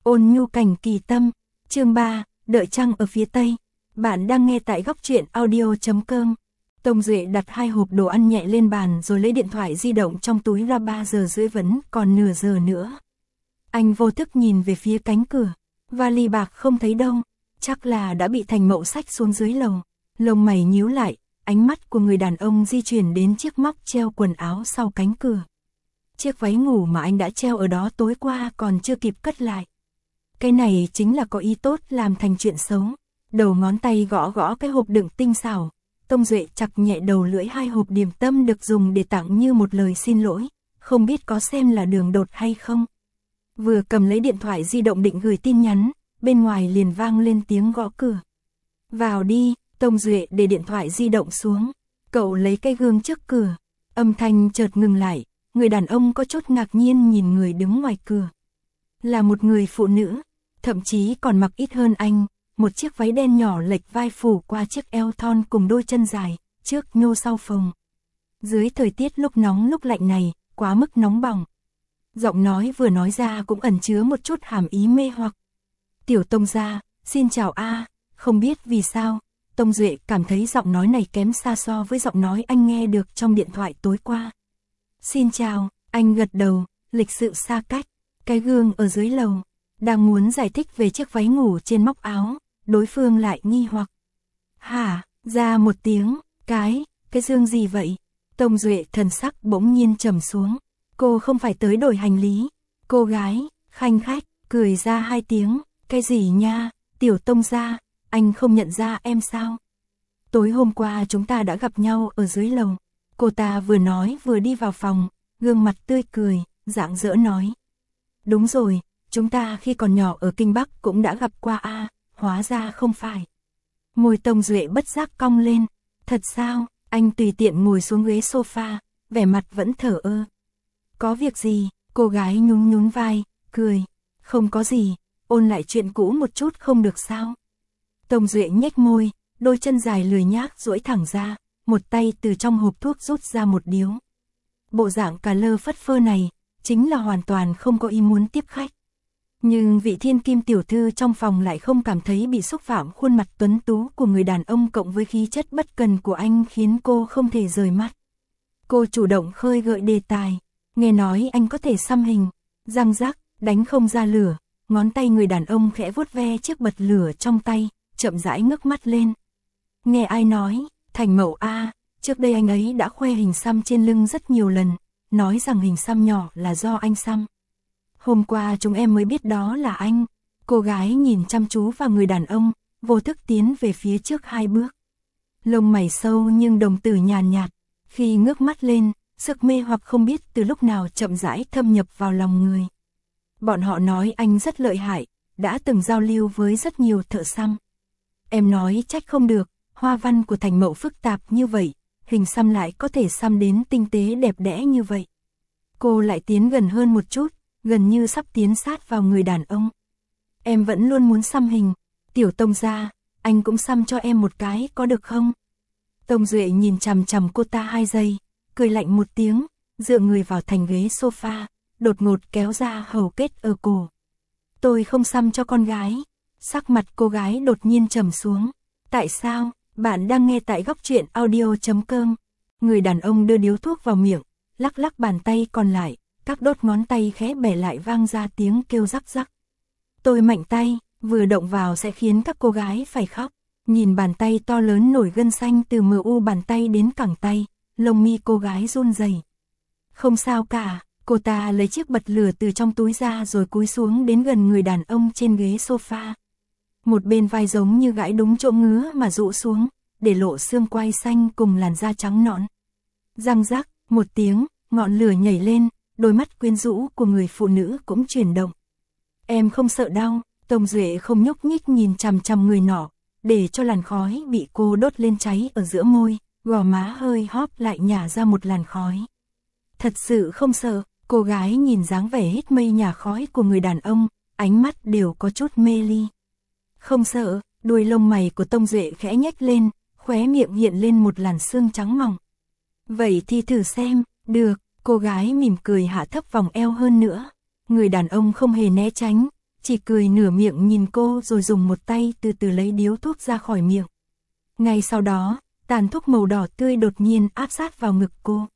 Ôn nhu cảnh kỳ tâm, chương 3, đợi trăng ở phía tây. Bạn đang nghe tại góc truyện audio.com. Tông Duệ đặt 2 hộp đồ ăn nhẹ lên bàn rồi lấy điện thoại di động trong túi ra. 3 giờ rưỡi vẫn còn nửa giờ nữa. Anh vô thức nhìn về phía cánh cửa, vali bạc không thấy đâu, chắc là đã bị Thành Mậu xách xuống dưới lầu. Lông mày nhíu lại, ánh mắt của người đàn ông di chuyển đến chiếc móc treo quần áo sau cánh cửa. Chiếc váy ngủ mà anh đã treo ở đó tối qua còn chưa kịp cất lại. Cái này chính là có ý tốt làm thành chuyện xấu. Đầu ngón tay gõ gõ cái hộp đựng tinh xảo. Tông Duệ chặt nhẹ đầu lưỡi 2 hộp điểm tâm được dùng để tặng như một lời xin lỗi, không biết có xem là đường đột hay không. Vừa cầm lấy điện thoại di động định gửi tin nhắn, bên ngoài liền vang lên tiếng gõ cửa. Vào đi. Tông Duệ để điện thoại di động xuống. Cậu lấy cái gương trước cửa. Âm thanh chợt ngừng lại. Người đàn ông có chút ngạc nhiên nhìn người đứng ngoài cửa. Là một người phụ nữ, thậm chí còn mặc ít hơn anh, một chiếc váy đen nhỏ lệch vai phủ qua chiếc eo thon cùng đôi chân dài, trước nhô sau phồng. Dưới thời tiết lúc nóng lúc lạnh này, quá mức nóng bỏng. Giọng nói vừa nói ra cũng ẩn chứa một chút hàm ý mê hoặc. Tiểu Tông gia, xin chào a. Không biết vì sao, Tông Duệ cảm thấy giọng nói này kém xa so với giọng nói anh nghe được trong điện thoại tối qua. Xin chào, anh gật đầu, lịch sự xa cách. Cái gương ở dưới lầu, đang muốn giải thích về chiếc váy ngủ trên móc áo, đối phương lại nghi hoặc. Hả, ra một tiếng, cái dương gì vậy? Tông Duệ thần sắc bỗng nhiên trầm xuống. Cô không phải tới đổi hành lý. Cô gái, khanh khách, cười ra 2 tiếng. Cái gì nha, Tiểu Tông gia, anh không nhận ra em sao? Tối hôm qua chúng ta đã gặp nhau ở dưới lầu. Cô ta vừa nói vừa đi vào phòng, gương mặt tươi cười, rạng rỡ nói. Đúng rồi, chúng ta khi còn nhỏ ở Kinh Bắc cũng đã gặp qua a, hóa ra không phải. Môi Tông Duệ bất giác cong lên. Thật sao? Anh tùy tiện ngồi xuống ghế sofa, vẻ mặt vẫn thờ ơ. Có việc gì? Cô gái nhún nhún vai, cười. Không có gì, ôn lại chuyện cũ một chút không được sao? Tông Duệ nhếch môi, đôi chân dài lười nhác duỗi thẳng ra, một tay từ trong hộp thuốc rút ra một điếu. Bộ dạng cà lơ phất phơ này, chính là hoàn toàn không có ý muốn tiếp khách. Nhưng vị thiên kim tiểu thư trong phòng lại không cảm thấy bị xúc phạm. Khuôn mặt tuấn tú của người đàn ông cộng với khí chất bất cần của anh khiến cô không thể rời mắt. Cô chủ động khơi gợi đề tài. Nghe nói anh có thể xăm hình. Răng rắc, đánh không ra lửa. Ngón tay người đàn ông khẽ vuốt ve chiếc bật lửa trong tay, chậm rãi ngước mắt lên. Nghe ai nói? Thành Mậu a. Trước đây anh ấy đã khoe hình xăm trên lưng rất nhiều lần, nói rằng hình xăm nhỏ là do anh xăm. Hôm qua chúng em mới biết đó là anh. Cô gái nhìn chăm chú vào người đàn ông, vô thức tiến về phía trước 2 bước. Lông mày sâu nhưng đồng tử nhàn nhạt, khi ngước mắt lên, sức mê hoặc không biết từ lúc nào chậm rãi thâm nhập vào lòng người. Bọn họ nói anh rất lợi hại, đã từng giao lưu với rất nhiều thợ xăm. Em nói trách không được, hoa văn của Thành Mậu phức tạp như vậy, hình xăm lại có thể xăm đến tinh tế đẹp đẽ như vậy. Cô lại tiến gần hơn một chút, gần như sắp tiến sát vào người đàn ông. Em vẫn luôn muốn xăm hình. Tiểu Tông gia, anh cũng xăm cho em một cái có được không? Tông Duệ nhìn chằm chằm cô ta 2 giây, cười lạnh một tiếng, dựa người vào thành ghế sofa, đột ngột kéo ra hầu kết ở cổ. Tôi không xăm cho con gái. Sắc mặt cô gái đột nhiên trầm xuống. Tại sao? Bạn đang nghe tại góc truyện audio.com. Người đàn ông đưa điếu thuốc vào miệng, lắc lắc bàn tay còn lại, các đốt ngón tay khẽ bẻ lại vang ra tiếng kêu rắc rắc. Tôi mạnh tay, vừa động vào sẽ khiến các cô gái phải khóc. Nhìn bàn tay to lớn nổi gân xanh từ mu bàn tay đến cẳng tay, lông mi cô gái run rẩy. Không sao cả, cô ta lấy chiếc bật lửa từ trong túi ra rồi cúi xuống đến gần người đàn ông trên ghế sofa. Một bên vai giống như gãi đúng chỗ ngứa mà rũ xuống, để lộ xương quai xanh cùng làn da trắng nõn. Răng rắc, một tiếng, ngọn lửa nhảy lên, đôi mắt quyến rũ của người phụ nữ cũng chuyển động. Em không sợ đau? Tông Duệ không nhúc nhích nhìn chằm chằm người nọ, để cho làn khói bị cô đốt lên cháy ở giữa môi, gò má hơi hóp lại nhả ra một làn khói. Thật sự không sợ. Cô gái nhìn dáng vẻ hít mây nhả khói của người đàn ông, ánh mắt đều có chút mê ly. Không sợ. Đuôi lông mày của Tông Duệ khẽ nhếch lên, khóe miệng hiện lên một làn sương trắng mỏng. Vậy thì thử xem. Được. Cô gái mỉm cười hạ thấp vòng eo hơn nữa. Người đàn ông không hề né tránh, chỉ cười nửa miệng nhìn cô rồi dùng một tay từ từ lấy điếu thuốc ra khỏi miệng. Ngay sau đó, tàn thuốc màu đỏ tươi đột nhiên áp sát vào ngực cô.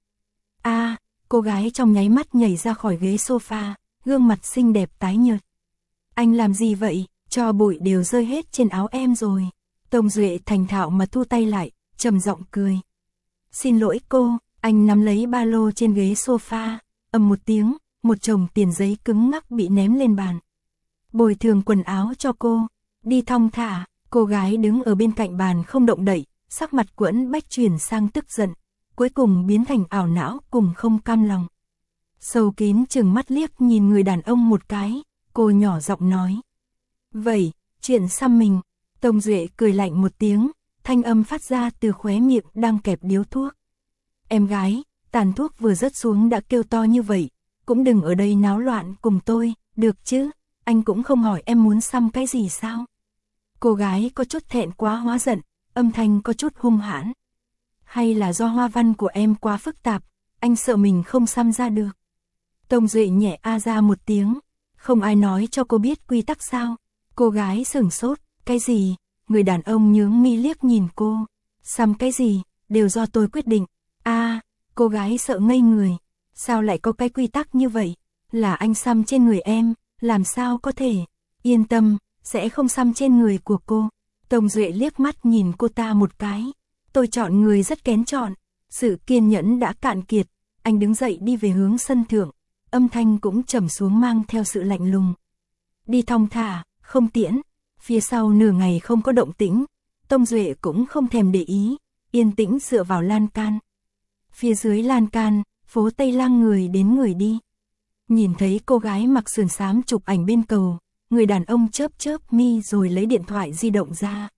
Cô gái trong nháy mắt nhảy ra khỏi ghế sofa, gương mặt xinh đẹp tái nhợt. Anh làm gì vậy, tro bụi đều rơi hết trên áo em rồi. Tông Duệ thành thạo mà thu tay lại, trầm giọng cười. Xin lỗi cô, anh nắm lấy ba lô trên ghế sofa, ầm một tiếng, một chồng tiền giấy cứng ngắc bị ném lên bàn. Bồi thường quần áo cho cô, đi thong thả. Cô gái đứng ở bên cạnh bàn không động đậy, sắc mặt Quẫn Bách chuyển sang tức giận, cuối cùng biến thành ảo não cùng không cam lòng. Sâu kín chừng mắt liếc nhìn người đàn ông một cái, cô nhỏ giọng nói. Vậy, chuyện xăm mình. Tông Duệ cười lạnh một tiếng, thanh âm phát ra từ khóe miệng đang kẹp điếu thuốc. Em gái, tàn thuốc vừa rớt xuống đã kêu to như vậy, cũng đừng ở đây náo loạn cùng tôi, được chứ, anh cũng không hỏi em muốn xăm cái gì sao. Cô gái có chút thẹn quá hóa giận, âm thanh có chút hung hãn. Hay là do hoa văn của em quá phức tạp, anh sợ mình không xăm ra được. Tông Duệ nhẹ ra một tiếng, không ai nói cho cô biết quy tắc sao. Cô gái sửng sốt, cái gì? Người đàn ông nhướng mi liếc nhìn cô. Xăm cái gì, đều do tôi quyết định. Cô gái sợ ngây người. Sao lại có cái quy tắc như vậy? Là anh xăm trên người em, làm sao có thể? Yên tâm, sẽ không xăm trên người của cô. Tông Duệ liếc mắt nhìn cô ta một cái. Tôi chọn người rất kén chọn. Sự kiên nhẫn đã cạn kiệt. Anh đứng dậy đi về hướng sân thượng. Âm thanh cũng trầm xuống mang theo sự lạnh lùng. Đi thong thả, không tiễn. Phía sau nửa ngày không có động tĩnh. Tông Duệ cũng không thèm để ý. Yên tĩnh dựa vào lan can. Phía dưới lan can, phố Tây Lang người đến người đi. Nhìn thấy cô gái mặc sườn xám chụp ảnh bên cầu, người đàn ông chớp chớp mi rồi lấy điện thoại di động ra.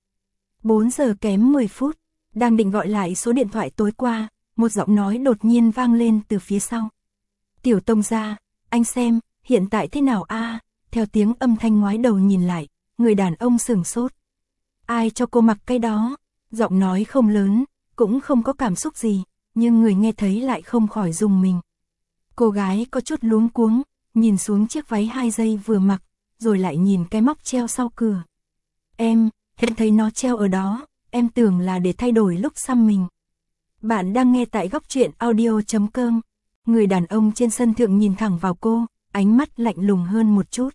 4 giờ kém 10 phút, đang định gọi lại số điện thoại tối qua, một giọng nói đột nhiên vang lên từ phía sau. Tiểu Tông gia, anh xem, hiện tại thế nào Theo tiếng âm thanh ngoái đầu nhìn lại, người đàn ông sửng sốt. Ai cho cô mặc cái đó? Giọng nói không lớn, cũng không có cảm xúc gì, nhưng người nghe thấy lại không khỏi rùng mình. Cô gái có chút luống cuống, nhìn xuống chiếc váy 2 giây vừa mặc, rồi lại nhìn cái móc treo sau cửa. Em thấy nó treo ở đó, em tưởng là để thay đổi lúc xăm mình. Bạn đang nghe tại góc truyện audio.com. Người đàn ông trên sân thượng nhìn thẳng vào cô, ánh mắt lạnh lùng hơn một chút.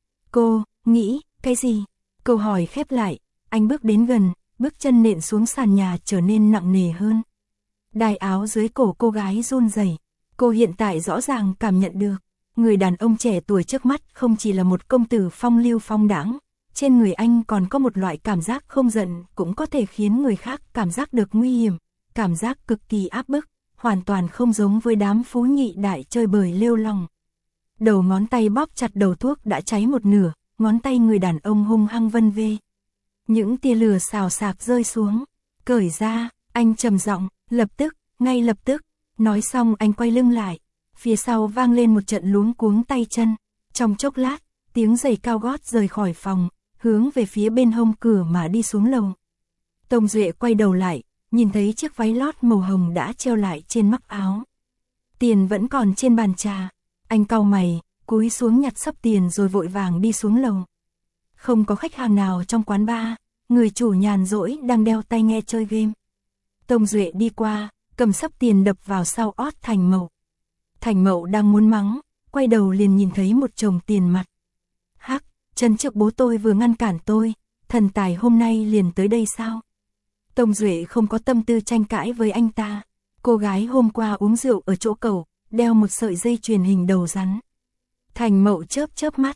Cô, nghĩ, cái gì? Câu hỏi khép lại, anh bước đến gần, bước chân nện xuống sàn nhà trở nên nặng nề hơn. Đai áo dưới cổ cô gái run rẩy. Cô hiện tại rõ ràng cảm nhận được, người đàn ông trẻ tuổi trước mắt không chỉ là một công tử phong lưu phong đãng, trên người anh còn có một loại cảm giác không giận cũng có thể khiến người khác cảm giác được nguy hiểm, cảm giác cực kỳ áp bức, hoàn toàn không giống với đám phú nhị đại chơi bời lêu lỏng. Đầu ngón tay bóp chặt đầu thuốc đã cháy một nửa, ngón tay người đàn ông hung hăng vân vê. Những tia lửa xào xạc rơi xuống, cởi ra, anh trầm giọng, ngay lập tức, nói xong anh quay lưng lại, phía sau vang lên một trận luống cuống tay chân, trong chốc lát, tiếng giày cao gót rời khỏi phòng, hướng về phía bên hông cửa mà đi xuống lầu. Tông Duệ quay đầu lại, nhìn thấy chiếc váy lót màu hồng đã treo lại trên mắc áo. Tiền vẫn còn trên bàn trà, anh cau mày, cúi xuống nhặt xấp tiền rồi vội vàng đi xuống lầu. Không có khách hàng nào trong quán bar, người chủ nhàn rỗi đang đeo tai nghe chơi game. Tông Duệ đi qua, cầm xấp tiền đập vào sau ót Thành Mậu. Thành Mậu đang muốn mắng, quay đầu liền nhìn thấy một chồng tiền mặt. Hắc, chân trước bố tôi vừa ngăn cản tôi, thần tài hôm nay liền tới đây sao? Tông Duệ không có tâm tư tranh cãi với anh ta. Cô gái hôm qua uống rượu ở chỗ cầu, đeo một sợi dây chuyền hình đầu rắn. Thành Mậu chớp mắt,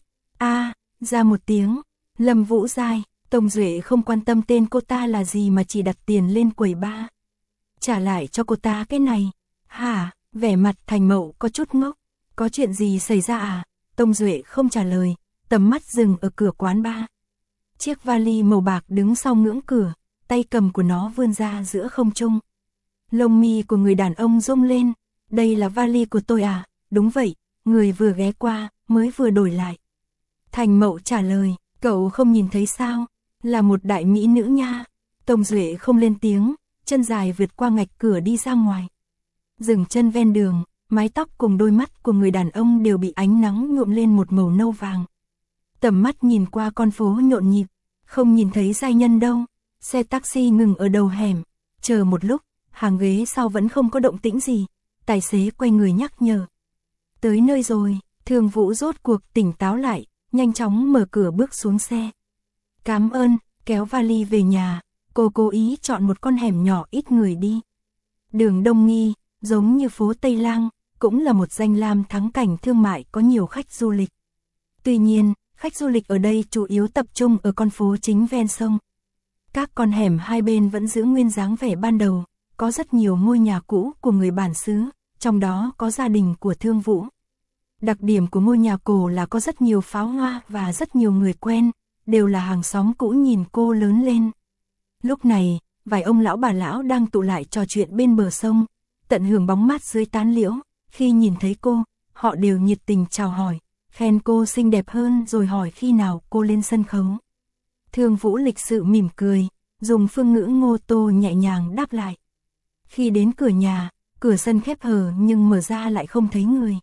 ra một tiếng, Lâm Vũ Giai. Tông Duệ không quan tâm tên cô ta là gì mà chỉ đặt tiền lên quầy bar. Trả lại cho cô ta cái này. Hả? Vẻ mặt Thành Mậu có chút ngốc. Có chuyện gì xảy ra à? Tông Duệ không trả lời, tầm mắt dừng ở cửa quán bar. Chiếc vali màu bạc đứng sau ngưỡng cửa, tay cầm của nó vươn ra giữa không trung. Lông mi của người đàn ông rung lên. Đây là vali của tôi à? Đúng vậy, người vừa ghé qua, mới vừa đổi lại. Thành Mậu trả lời, cậu không nhìn thấy sao? Là một đại mỹ nữ nha. Tông Duệ không lên tiếng, chân dài vượt qua ngạch cửa đi ra ngoài. Dừng chân ven đường, mái tóc cùng đôi mắt của người đàn ông đều bị ánh nắng nhuộm lên một màu nâu vàng. tầm mắt nhìn qua con phố nhộn nhịp, không nhìn thấy giai nhân đâu. Xe taxi ngừng ở đầu hẻm, chờ một lúc, hàng ghế sau vẫn không có động tĩnh gì, tài xế quay người nhắc nhở. Tới nơi rồi, Thương Vũ rốt cuộc tỉnh táo lại, nhanh chóng mở cửa bước xuống xe. Cảm ơn, kéo vali về nhà, cô cố ý chọn một con hẻm nhỏ ít người đi. Đường Đông Nghi, giống như phố Tây Lang, cũng là một danh lam thắng cảnh thương mại có nhiều khách du lịch. Tuy nhiên, khách du lịch ở đây chủ yếu tập trung ở con phố chính ven sông. Các con hẻm hai bên vẫn giữ nguyên dáng vẻ ban đầu, có rất nhiều ngôi nhà cũ của người bản xứ, trong đó có gia đình của Thương Vũ. Đặc điểm của ngôi nhà cổ là có rất nhiều pháo hoa và rất nhiều người quen, đều là hàng xóm cũ nhìn cô lớn lên. Lúc này, vài ông lão bà lão đang tụ lại trò chuyện bên bờ sông, tận hưởng bóng mát dưới tán liễu. Khi nhìn thấy cô, họ đều nhiệt tình chào hỏi, khen cô xinh đẹp hơn rồi hỏi khi nào cô lên sân khấu. Thương Vũ lịch sự mỉm cười, dùng phương ngữ Ngô Tô nhẹ nhàng đáp lại. Khi đến cửa nhà, cửa sân khép hờ nhưng mở ra lại không thấy người.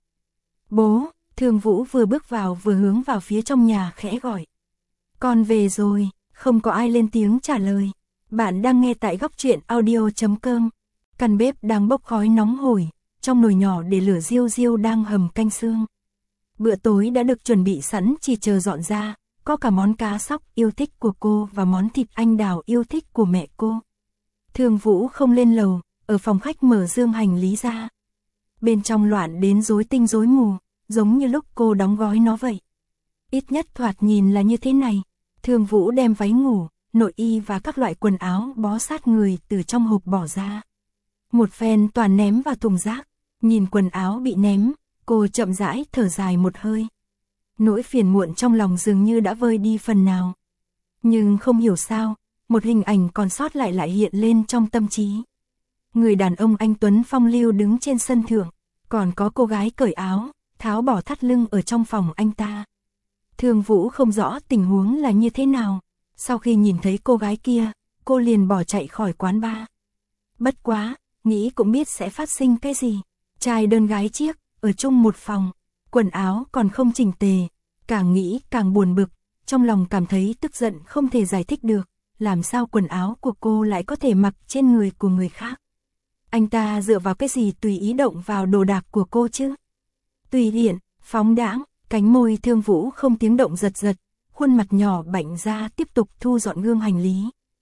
Bố, Thương Vũ vừa bước vào vừa hướng vào phía trong nhà khẽ gọi. Con về rồi, không có ai lên tiếng trả lời. Bạn đang nghe tại Góc Truyện Audio.com. Căn bếp đang bốc khói nóng hổi, trong nồi nhỏ để lửa riu riu đang hầm canh xương. Bữa tối đã được chuẩn bị sẵn chỉ chờ dọn ra, có cả món cá sóc yêu thích của cô và món thịt anh đào yêu thích của mẹ cô. Thương Vũ không lên lầu, ở phòng khách mở dương hành lý ra. Bên trong loạn đến rối tinh rối mù, giống như lúc cô đóng gói nó vậy. Ít nhất thoạt nhìn là như thế này. Thương Vũ đem váy ngủ, nội y và các loại quần áo bó sát người từ trong hộp bỏ ra. Một phen toàn ném vào thùng rác, nhìn quần áo bị ném, cô chậm rãi thở dài một hơi. Nỗi phiền muộn trong lòng dường như đã vơi đi phần nào. Nhưng không hiểu sao, một hình ảnh còn sót lại hiện lên trong tâm trí. Người đàn ông anh tuấn phong lưu đứng trên sân thượng, còn có cô gái cởi áo, tháo bỏ thắt lưng ở trong phòng anh ta. Thương Vũ không rõ tình huống là như thế nào, sau khi nhìn thấy cô gái kia, cô liền bỏ chạy khỏi quán bar. Bất quá, nghĩ cũng biết sẽ phát sinh cái gì, trai đơn gái chiếc, ở chung một phòng, quần áo còn không chỉnh tề, càng nghĩ càng buồn bực, trong lòng cảm thấy tức giận không thể giải thích được, làm sao quần áo của cô lại có thể mặc trên người của người khác. Anh ta dựa vào cái gì tùy ý động vào đồ đạc của cô chứ? Tùy tiện, phóng đãng, cánh môi Thương Vũ không tiếng động giật giật, khuôn mặt nhỏ bảnh ra tiếp tục thu dọn gương hành lý.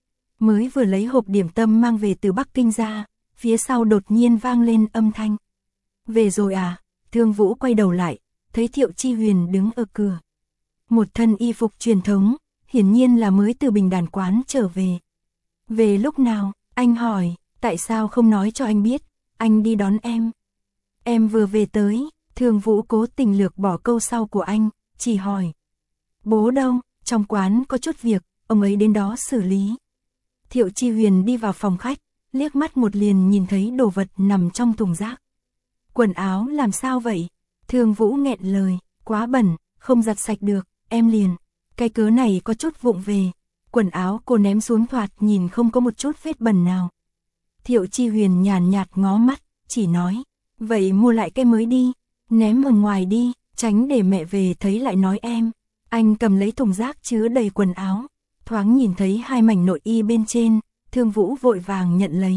Mới vừa lấy hộp điểm tâm mang về từ Bắc Kinh ra, phía sau đột nhiên vang lên âm thanh. Về rồi à? Thương Vũ quay đầu lại, thấy Thiệu Chi Huyền đứng ở cửa. Một thân y phục truyền thống, hiển nhiên là mới từ Bình Đàn quán trở về. Về lúc nào? Anh hỏi, tại sao không nói cho anh biết, anh đi đón em. Em vừa về tới. Thương Vũ cố tình lược bỏ câu sau của anh, chỉ hỏi. Bố đâu? Trong quán có chút việc, ông ấy đến đó xử lý. Thiệu Chi Huyền đi vào phòng khách, liếc mắt một liền nhìn thấy đồ vật nằm trong thùng rác. Quần áo làm sao vậy? Thương Vũ nghẹn lời, quá bẩn, không giặt sạch được, em liền. Cái cớ này có chút vụng về. Quần áo cô ném xuống thoạt nhìn không có một chút vết bẩn nào. Thiệu Chi Huyền nhàn nhạt ngó mắt, chỉ nói. Vậy mua lại cái mới đi. Ném ở ngoài đi, tránh để mẹ về thấy lại nói em. Anh cầm lấy thùng rác chứa đầy quần áo, thoáng nhìn thấy hai mảnh nội y bên trên, Thương Vũ vội vàng nhận lấy.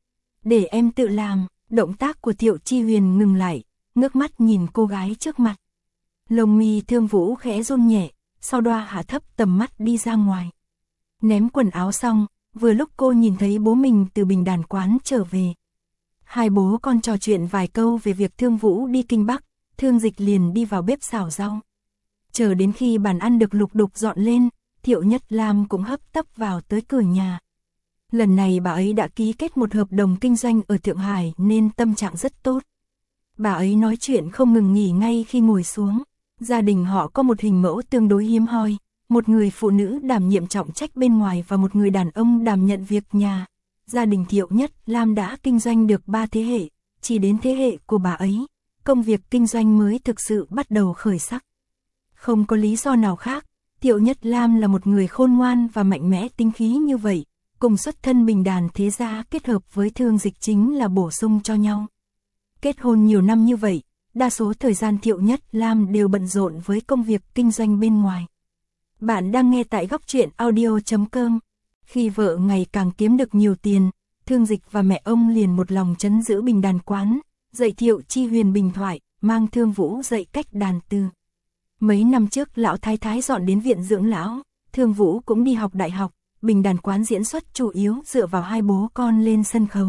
Để em tự làm. Động tác của Thiệu Chi Huyền ngừng lại, ngước mắt nhìn cô gái trước mặt. Lông mi Thương Vũ khẽ run nhẹ, sau đó hạ thấp tầm mắt đi ra ngoài. Ném quần áo xong, vừa lúc cô nhìn thấy bố mình từ Bình Đàn quán trở về. Hai bố con trò chuyện vài câu về việc Thương Vũ đi Kinh Bắc, Thương Dịch liền đi vào bếp xào rau. Chờ đến khi bàn ăn được lục đục dọn lên, Thiệu Nhất Lam cũng hấp tấp vào tới cửa nhà. Lần này bà ấy đã ký kết một hợp đồng kinh doanh ở Thượng Hải nên tâm trạng rất tốt. Bà ấy nói chuyện không ngừng nghỉ ngay khi ngồi xuống. Gia đình họ có một hình mẫu tương đối hiếm hoi, một người phụ nữ đảm nhiệm trọng trách bên ngoài và một người đàn ông đảm nhận việc nhà. Gia đình Thiệu Nhất Lam đã kinh doanh được 3 thế hệ, chỉ đến thế hệ của bà ấy, công việc kinh doanh mới thực sự bắt đầu khởi sắc. Không có lý do nào khác, Thiệu Nhất Lam là một người khôn ngoan và mạnh mẽ tính khí như vậy, cùng xuất thân Bình Đàn thế gia kết hợp với Thương Dịch chính là bổ sung cho nhau. Kết hôn nhiều năm như vậy, đa số thời gian Thiệu Nhất Lam đều bận rộn với công việc kinh doanh bên ngoài. Bạn đang nghe tại góc truyện audio.com. Khi vợ ngày càng kiếm được nhiều tiền, Thương Dịch và mẹ ông liền một lòng trấn giữ Bình Đàn Quán, dạy Thiệu Chi Huyền bình thoại, mang Thương Vũ dạy cách đàn tư. Mấy năm trước lão thái thái dọn đến viện dưỡng lão, Thương Vũ cũng đi học đại học, Bình Đàn Quán diễn xuất chủ yếu dựa vào hai bố con lên sân khấu.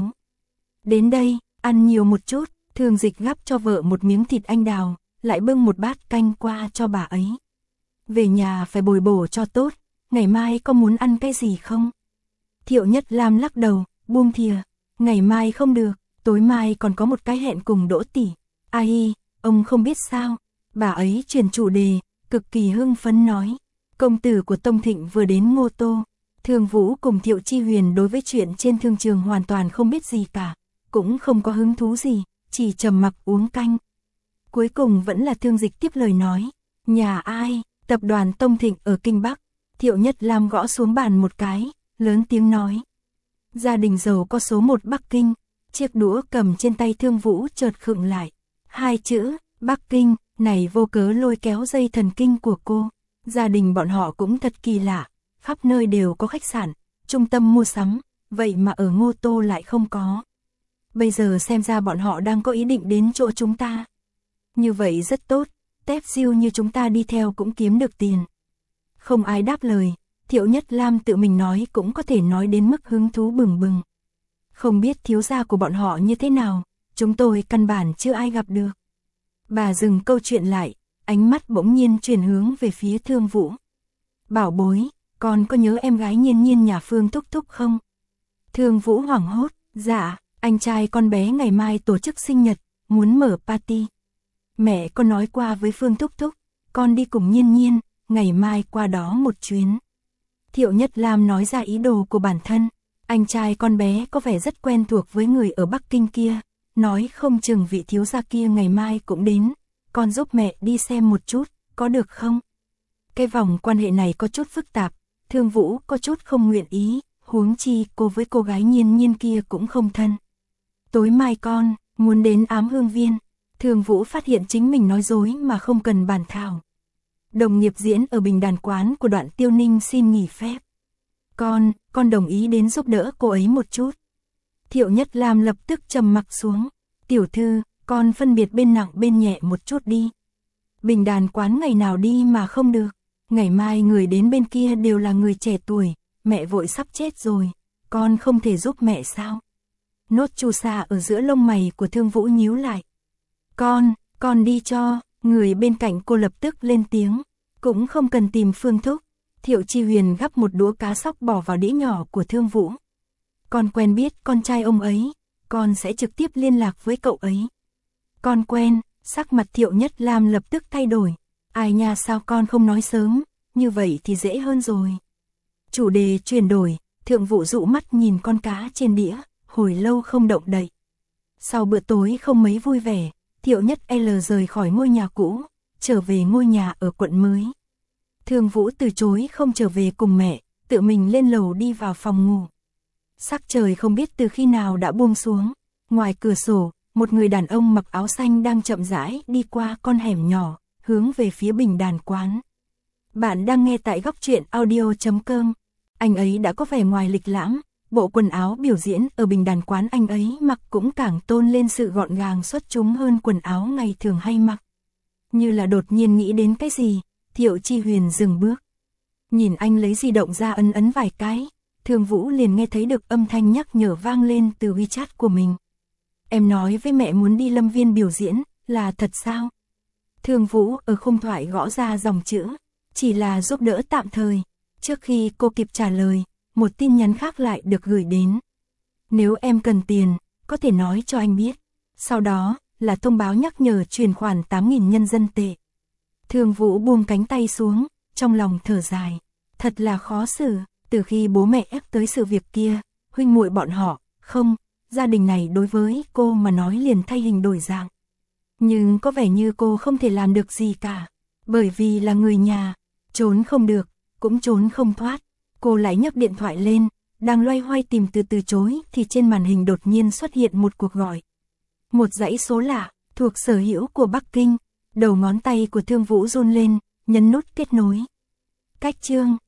Đến đây, ăn nhiều một chút, Thương Dịch gắp cho vợ một miếng thịt anh đào, lại bưng một bát canh qua cho bà ấy. Về nhà phải bồi bổ cho tốt, ngày mai có muốn ăn cái gì không? Thiệu Nhất Lam lắc đầu, buông thìa, ngày mai không được, tối mai còn có một cái hẹn cùng Đỗ tỷ. Ai, ông không biết sao? Bà ấy chuyển chủ đề, cực kỳ hưng phấn nói. Công tử của Tông Thịnh vừa đến Ngô Tô. Thương Vũ cùng Thiệu Chi Huyền đối với chuyện trên thương trường hoàn toàn không biết gì cả, cũng không có hứng thú gì, chỉ trầm mặc uống canh. Cuối cùng vẫn là Thương Dịch tiếp lời nói. Nhà ai? Tập đoàn Tông Thịnh ở Kinh Bắc. Thiệu Nhất Lam gõ xuống bàn một cái, lớn tiếng nói. Gia đình giàu có số 1 Bắc Kinh. Chiếc đũa cầm trên tay Thương Vũ chợt khựng lại. Hai chữ, Bắc Kinh, này vô cớ lôi kéo dây thần kinh của cô. Gia đình bọn họ cũng thật kỳ lạ, khắp nơi đều có khách sạn, trung tâm mua sắm, vậy mà ở Ngô Tô lại không có. Bây giờ xem ra bọn họ đang có ý định đến chỗ chúng ta. Như vậy rất tốt, tép siêu như chúng ta đi theo cũng kiếm được tiền. Không ai đáp lời, Thiệu Nhất Lam tự mình nói cũng có thể nói đến mức hứng thú bừng bừng. Không biết thiếu gia của bọn họ như thế nào, chúng tôi căn bản chưa ai gặp được. Bà dừng câu chuyện lại, ánh mắt bỗng nhiên chuyển hướng về phía Thương Vũ. Bảo bối, con có nhớ em gái Nhiên Nhiên nhà Phương Thúc Thúc không? Thương Vũ hoảng hốt, dạ, anh trai con bé ngày mai tổ chức sinh nhật, muốn mở party. Mẹ con nói qua với Phương Thúc Thúc, con đi cùng Nhiên Nhiên, ngày mai qua đó một chuyến. Thiệu Nhất Lam nói ra ý đồ của bản thân, anh trai con bé có vẻ rất quen thuộc với người ở Bắc Kinh kia, nói không chừng vị thiếu gia kia ngày mai cũng đến, con giúp mẹ đi xem một chút, có được không? Cái vòng quan hệ này có chút phức tạp, Thương Vũ có chút không nguyện ý, huống chi cô với cô gái Nhiên Nhiên kia cũng không thân. Tối mai con, muốn đến Ám Hương Viên. Thương Vũ phát hiện chính mình nói dối mà không cần bàn thảo. Đồng nghiệp diễn ở Bình Đàn Quán của Đoạn Tiêu Ninh xin nghỉ phép. Con đồng ý đến giúp đỡ cô ấy một chút. Thiệu Nhất Lam lập tức trầm mặc xuống. Tiểu thư, con phân biệt bên nặng bên nhẹ một chút đi. Bình Đàn Quán ngày nào đi mà không được. Ngày mai người đến bên kia đều là người trẻ tuổi, mẹ vội sắp chết rồi. Con không thể giúp mẹ sao? Nốt chu sa ở giữa lông mày của Thương Vũ nhíu lại. Con đi cho, người bên cạnh cô lập tức lên tiếng, cũng không cần tìm Phương Thúc. Thiệu Chi Huyền gắp một đũa cá sóc bỏ vào đĩa nhỏ của Thương Vũ. Con quen biết con trai ông ấy, con sẽ trực tiếp liên lạc với cậu ấy. Con quen, sắc mặt Thiệu Nhất Lam lập tức thay đổi. Ai nha, sao con không nói sớm, như vậy thì dễ hơn rồi. Chủ đề chuyển đổi, Thượng Vũ dụ mắt nhìn con cá trên đĩa, hồi lâu không động đậy. Sau bữa tối không mấy vui vẻ, Thiệu Nhất L rời khỏi ngôi nhà cũ, trở về ngôi nhà ở quận mới. Thương Vũ từ chối không trở về cùng mẹ, tự mình lên lầu đi vào phòng ngủ. Sắc trời không biết từ khi nào đã buông xuống, ngoài cửa sổ, một người đàn ông mặc áo xanh đang chậm rãi đi qua con hẻm nhỏ, hướng về phía Bình Đàn Quán. Bạn đang nghe tại góc truyện audio.com. Anh ấy đã có vẻ ngoài lịch lãm, bộ quần áo biểu diễn ở Bình Đàn Quán anh ấy mặc cũng càng tôn lên sự gọn gàng xuất chúng hơn quần áo ngày thường hay mặc. Như là đột nhiên nghĩ đến cái gì, Thiệu Chi Huyền dừng bước. Nhìn anh lấy di động ra ấn vài cái, Thương Vũ liền nghe thấy được âm thanh nhắc nhở vang lên từ WeChat của mình. Em nói với mẹ muốn đi Lâm Viên biểu diễn, là thật sao? Thương Vũ ở khung thoại gõ ra dòng chữ, chỉ là giúp đỡ tạm thời. Trước khi cô kịp trả lời, một tin nhắn khác lại được gửi đến. Nếu em cần tiền, có thể nói cho anh biết. Sau đó, là thông báo nhắc nhở chuyển khoản 8.000 nhân dân tệ. Thương Vũ buông cánh tay xuống, trong lòng thở dài. Thật là khó xử, từ khi bố mẹ ép tới sự việc kia, huynh muội bọn họ, không, gia đình này đối với cô mà nói liền thay hình đổi dạng. Nhưng có vẻ như cô không thể làm được gì cả, bởi vì là người nhà, trốn không được, cũng trốn không thoát. Cô lại nhấc điện thoại lên, đang loay hoay tìm từ chối thì trên màn hình đột nhiên xuất hiện một cuộc gọi. Một dãy số lạ, thuộc sở hữu của Bắc Kinh, đầu ngón tay của Thương Vũ run lên, nhấn nút kết nối. Cách chương